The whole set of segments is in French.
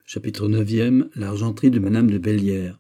Chapitre 9e. L'argenterie de Madame de Bellière.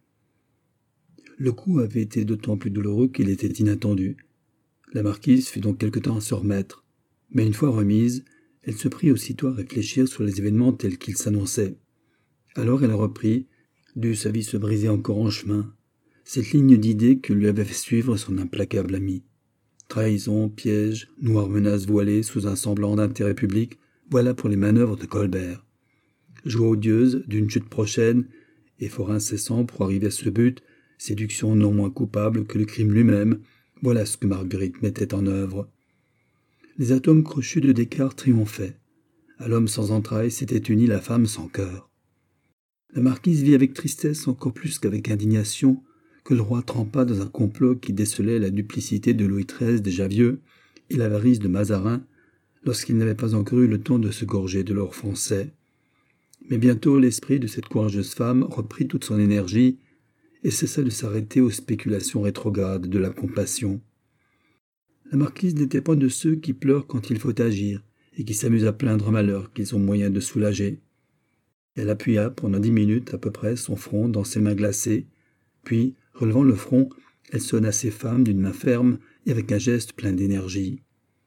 Le coup avait été d'autant plus douloureux qu'il était inattendu. La marquise fut donc quelque temps à se remettre, mais une fois remise, elle se prit aussitôt à réfléchir sur les événements tels qu'ils s'annonçaient. Alors elle reprit, dut sa vie se briser encore en chemin, cette ligne d'idées que lui avait fait suivre son implacable ami. Trahison, piège, noire menace voilée sous un semblant d'intérêt public, voilà pour les manœuvres de Colbert. Joie odieuse d'une chute prochaine, effort incessant pour arriver à ce but, séduction non moins coupable que le crime lui-même, voilà ce que Marguerite mettait en œuvre. Les atomes crochus de Descartes triomphaient. À l'homme sans entrailles s'était unie la femme sans cœur. La marquise vit avec tristesse encore plus qu'avec indignation que le roi trempa dans un complot qui décelait la duplicité de Louis XIII déjà vieux et l'avarice de Mazarin lorsqu'il n'avait pas encore eu le temps de se gorger de l'or français. Mais bientôt l'esprit de cette courageuse femme reprit toute son énergie et cessa de s'arrêter aux spéculations rétrogrades de la compassion. La marquise n'était pas de ceux qui pleurent quand il faut agir et qui s'amusent à plaindre un malheur qu'ils ont moyen de soulager. Elle appuya pendant 10 minutes à peu près son front dans ses mains glacées, puis, relevant le front, elle sonna ses femmes d'une main ferme et avec un geste plein d'énergie.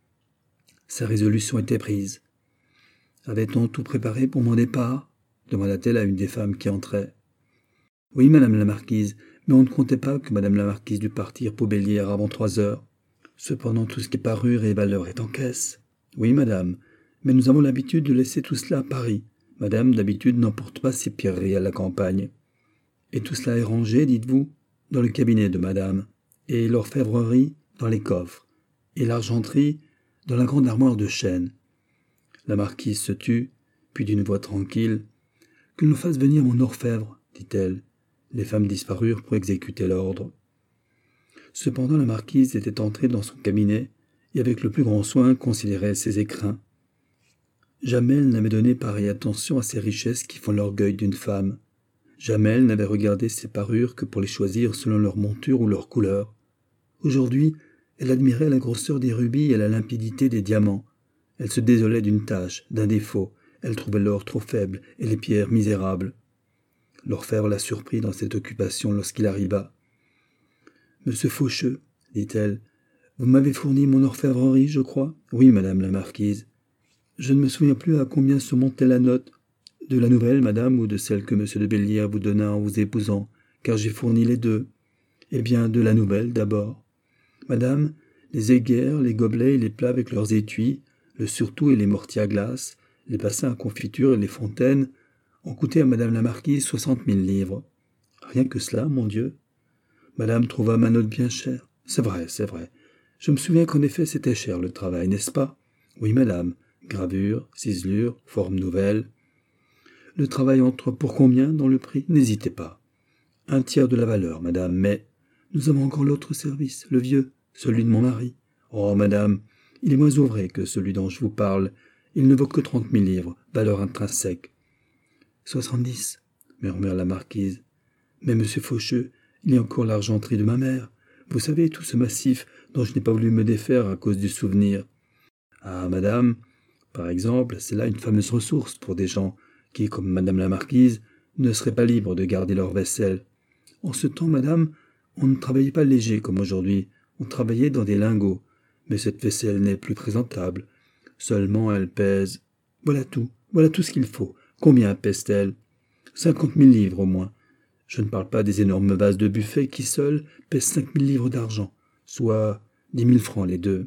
Sa résolution était prise. « Avait-on tout préparé pour mon départ ?» demanda-t-elle à une des femmes qui entrait. « Oui, madame la marquise, mais on ne comptait pas que madame la marquise dût partir pour Bellière avant 3 heures. Cependant, tout ce qui est parure et valeur est en caisse. Oui, madame, mais nous avons l'habitude de laisser tout cela à Paris. Madame, d'habitude, n'emporte pas ses pierreries à la campagne. Et tout cela est rangé, dites-vous, dans le cabinet de madame, et l'orfèvrerie dans les coffres, et l'argenterie dans la grande armoire de chêne. » La marquise se tut, puis d'une voix tranquille, « Que nous fasse venir mon orfèvre, dit-elle. » Les femmes disparurent pour exécuter l'ordre. Cependant la marquise était entrée dans son cabinet et avec le plus grand soin considérait ses écrins. Jamais elle n'avait donné pareille attention à ces richesses qui font l'orgueil d'une femme. Jamais elle n'avait regardé ses parures que pour les choisir selon leur monture ou leur couleur. Aujourd'hui, elle admirait la grosseur des rubis et la limpidité des diamants. Elle se désolait d'une tache, d'un défaut. Elle trouvait l'or trop faible et les pierres misérables. L'orfèvre la surprit dans cette occupation lorsqu'il arriva. « Monsieur Faucheux, dit-elle, vous m'avez fourni mon orfèvrerie, je crois ? » ?»« Oui, madame la marquise. »« Je ne me souviens plus à combien se montait la note. De la nouvelle, madame, ou de celle que monsieur de Bellière vous donna en vous épousant, car j'ai fourni les deux. Eh bien, de la nouvelle, d'abord. Madame, les aiguères, les gobelets et les plats avec leurs étuis, le surtout et les mortiers à glace, les bassins à confiture et les fontaines, ont coûté à madame la marquise 60 000 livres. Rien que cela, mon Dieu. Madame trouva ma note bien chère. C'est vrai, c'est vrai. Je me souviens qu'en effet c'était cher le travail, n'est-ce pas? Oui, madame. Gravure, ciselure, forme nouvelle. Le travail entre pour combien dans le prix? N'hésitez pas. 1/3 de la valeur, madame, mais nous avons encore l'autre service, le vieux, celui de mon mari. Oh, madame, il est moins ouvré que celui dont je vous parle. Il ne vaut que 30 000 livres, valeur intrinsèque. 70, murmura la marquise. Mais monsieur Faucheux, il y a encore l'argenterie de ma mère. Vous savez, tout ce massif dont je n'ai pas voulu me défaire à cause du souvenir. Ah, madame, par exemple, c'est là une fameuse ressource pour des gens qui, comme madame la marquise, ne seraient pas libres de garder leur vaisselle. En ce temps, madame, on ne travaillait pas léger comme aujourd'hui. On travaillait dans des lingots. Mais cette vaisselle n'est plus présentable. Seulement, elle pèse... Voilà tout ce qu'il faut. Combien pèse-t-elle? 50 000 livres au moins. Je ne parle pas des énormes vases de buffet qui seuls pèsent 5 000 livres d'argent, soit 10 000 francs les deux.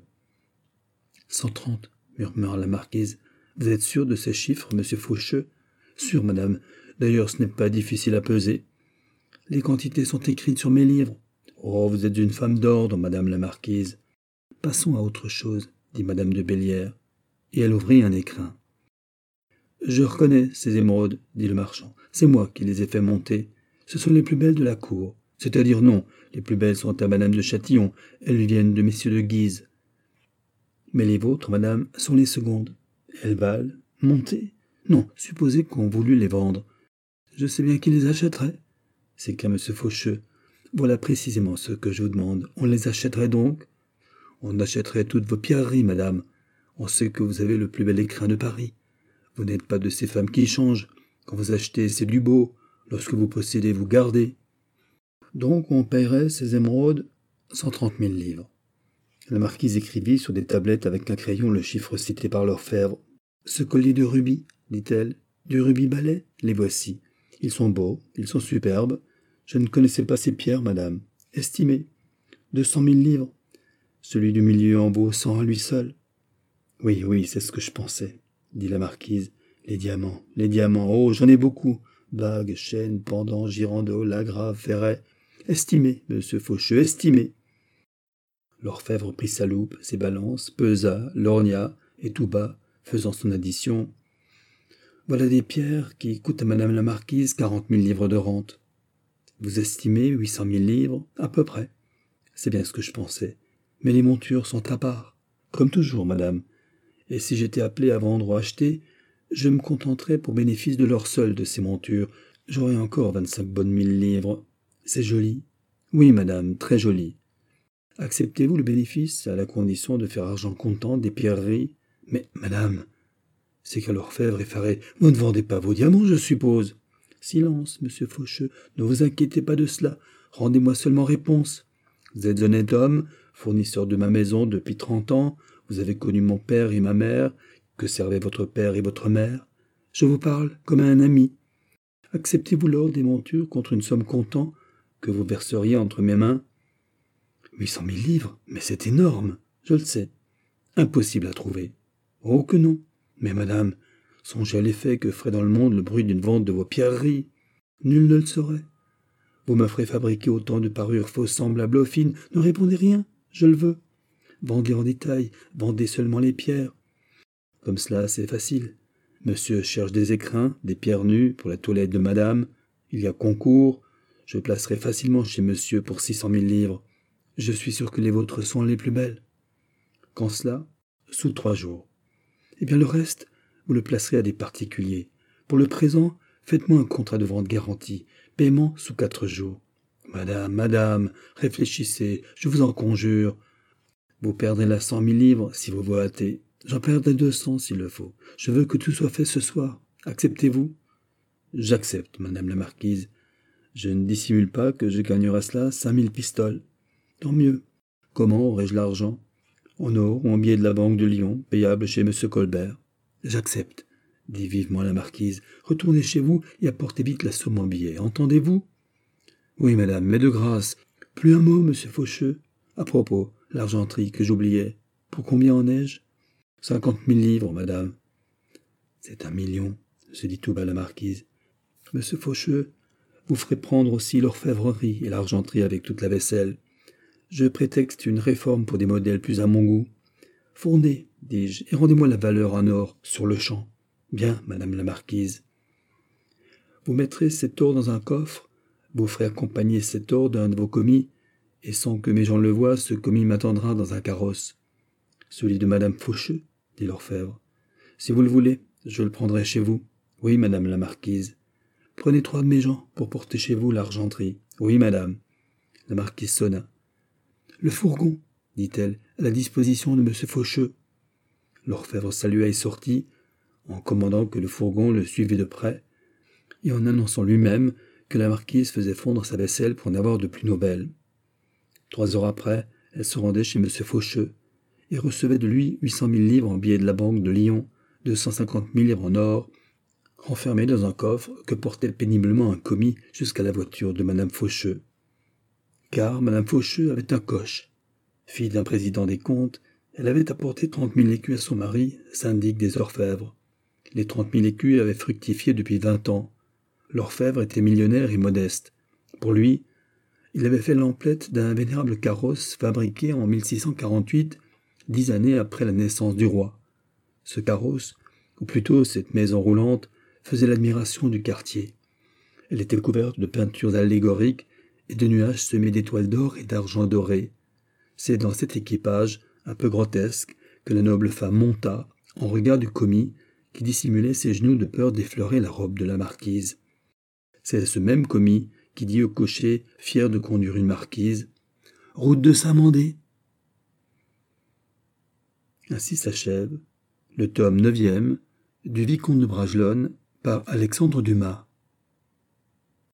130, murmura la marquise. Vous êtes sûr de ces chiffres, monsieur Faucheux? Sûr, madame. D'ailleurs, ce n'est pas difficile à peser. Les quantités sont écrites sur mes livres. Oh, vous êtes une femme d'ordre, madame la marquise. Passons à autre chose, dit madame de Bellière, et elle ouvrit un écrin. Je reconnais ces émeraudes, dit le marchand. C'est moi qui les ai fait monter. Ce sont les plus belles de la cour. C'est-à-dire non, les plus belles sont à madame de Châtillon. Elles viennent de messieurs de Guise. Mais les vôtres, madame, sont les secondes. Elles valent monter. Non, supposez qu'on voulut les vendre. Je sais bien qui les achèterait. C'est qu'à monsieur Faucheux. Voilà précisément ce que je vous demande. On les achèterait donc? On achèterait toutes vos pierreries, madame. On sait que vous avez le plus bel écrin de Paris. Vous n'êtes pas de ces femmes qui changent. Quand vous achetez, c'est du beau. Lorsque vous possédez, vous gardez. Donc on paierait ces émeraudes 130 000 livres. La marquise écrivit sur des tablettes avec un crayon le chiffre cité par l'orfèvre. Ce collier de rubis, dit-elle, du rubis balai, les voici. Ils sont beaux, ils sont superbes. Je ne connaissais pas ces pierres, madame. Estimez. 200 000 livres. Celui du milieu en vaut 100 à lui seul. Oui, c'est ce que je pensais, dit la marquise. Les diamants, oh, j'en ai beaucoup. Bagues, chaînes, pendants, girandoles, agrafes, ferrets. Estimez, monsieur Faucheux, estimez. L'orfèvre prit sa loupe, ses balances, pesa, lorgna, et tout bas, faisant son addition. Voilà des pierres qui coûtent à madame la marquise 40 000 livres de rente. Vous estimez 800 000 livres, à peu près. C'est bien ce que je pensais. Mais les montures sont à part. Comme toujours, madame. Et si j'étais appelé à vendre ou acheter, je me contenterais pour bénéfice de l'or seul de ces montures. J'aurais encore 25 bonnes mille livres. C'est joli. Oui, madame, très joli. Acceptez-vous le bénéfice à la condition de faire argent comptant des pierreries? Mais, madame, c'est qu'à l'orfèvre effaré, vous ne vendez pas vos diamants, je suppose. Silence, monsieur Faucheux, ne vous inquiétez pas de cela. Rendez-moi seulement réponse. Vous êtes honnête homme, fournisseur de ma maison depuis 30 ans. Vous avez connu mon père et ma mère. Que servaient votre père et votre mère? Je vous parle comme à un ami. Acceptez-vous l'or des montures contre une somme comptant que vous verseriez entre mes mains? 800 000 livres, mais c'est énorme, je le sais. Impossible à trouver. Oh que non. Mais madame, songez à l'effet que ferait dans le monde le bruit d'une vente de vos pierreries. Nul ne le saurait. Vous me ferez fabriquer autant de parures fausses semblables aux fines. Ne répondez rien, je le veux. Vendez en détail, vendez seulement les pierres. Comme cela, c'est facile. Monsieur cherche des écrins, des pierres nues pour la toilette de madame. Il y a concours. Je placerai facilement chez monsieur pour 600 000 livres. Je suis sûr que les vôtres sont les plus belles. Quand cela? Sous 3 jours. Eh bien le reste, vous le placerez à des particuliers. Pour le présent, faites-moi un contrat de vente garanti. Paiement sous 4 jours. Madame, réfléchissez, je vous en conjure. Vous perdrez là 100 000 livres si vous vous hâtez. J'en perdrai 200 s'il le faut. Je veux que tout soit fait ce soir. Acceptez-vous? J'accepte, madame la marquise. Je ne dissimule pas que je gagnerai cela 5 000 pistoles. Tant mieux. Comment aurai-je l'argent? En or ou en billets de la banque de Lyon, payable chez M. Colbert. J'accepte, dit vivement la marquise. Retournez chez vous et apportez vite la somme en billets. Entendez-vous? Oui, madame, mais de grâce. Plus un mot, monsieur Faucheux. À propos, l'argenterie que j'oubliais. Pour combien en ai-je? 50 000 livres, madame. C'est 1 million, se dit tout bas la marquise. Monsieur Faucheux, vous ferez prendre aussi l'orfèvrerie et l'argenterie avec toute la vaisselle. Je prétexte une réforme pour des modèles plus à mon goût. Fournez, dis-je, et rendez-moi la valeur en or sur le champ. Bien, madame la marquise. Vous mettrez cet or dans un coffre, vous ferez accompagner cet or d'un de vos commis, et sans que mes gens le voient, ce commis m'attendra dans un carrosse. Celui de madame Faucheux, dit l'orfèvre. Si vous le voulez, je le prendrai chez vous. Oui, madame la marquise. Prenez 3 de mes gens pour porter chez vous l'argenterie. Oui, madame. La marquise sonna. Le fourgon, dit-elle, à la disposition de M. Faucheux. L'orfèvre salua et sortit, en commandant que le fourgon le suivît de près, et en annonçant lui-même que la marquise faisait fondre sa vaisselle pour en avoir de plus nouvelles. 3 heures après, elle se rendait chez M. Faucheux, et recevait de lui 800 000 livres en billets de la banque de Lyon, 250 000 livres en or, renfermés dans un coffre que portait péniblement un commis jusqu'à la voiture de madame Faucheux. Car madame Faucheux avait un coche. Fille d'un président des comptes, elle avait apporté 30 000 écus à son mari, syndic des orfèvres. Les 30 000 écus avaient fructifié depuis 20 ans. L'orfèvre était millionnaire et modeste. Pour lui, il avait fait l'emplette d'un vénérable carrosse fabriqué en 1648, 10 années après la naissance du roi. Ce carrosse, ou plutôt cette maison roulante, faisait l'admiration du quartier. Elle était couverte de peintures allégoriques et de nuages semés d'étoiles d'or et d'argent doré. C'est dans cet équipage, un peu grotesque, que la noble femme monta, en regard du commis, qui dissimulait ses genoux de peur d'effleurer la robe de la marquise. C'est ce même commis qui dit au cocher, fier de conduire une marquise, « Route de Saint-Mandé !» Ainsi s'achève le tome 9e du Vicomte de Bragelonne, par Alexandre Dumas.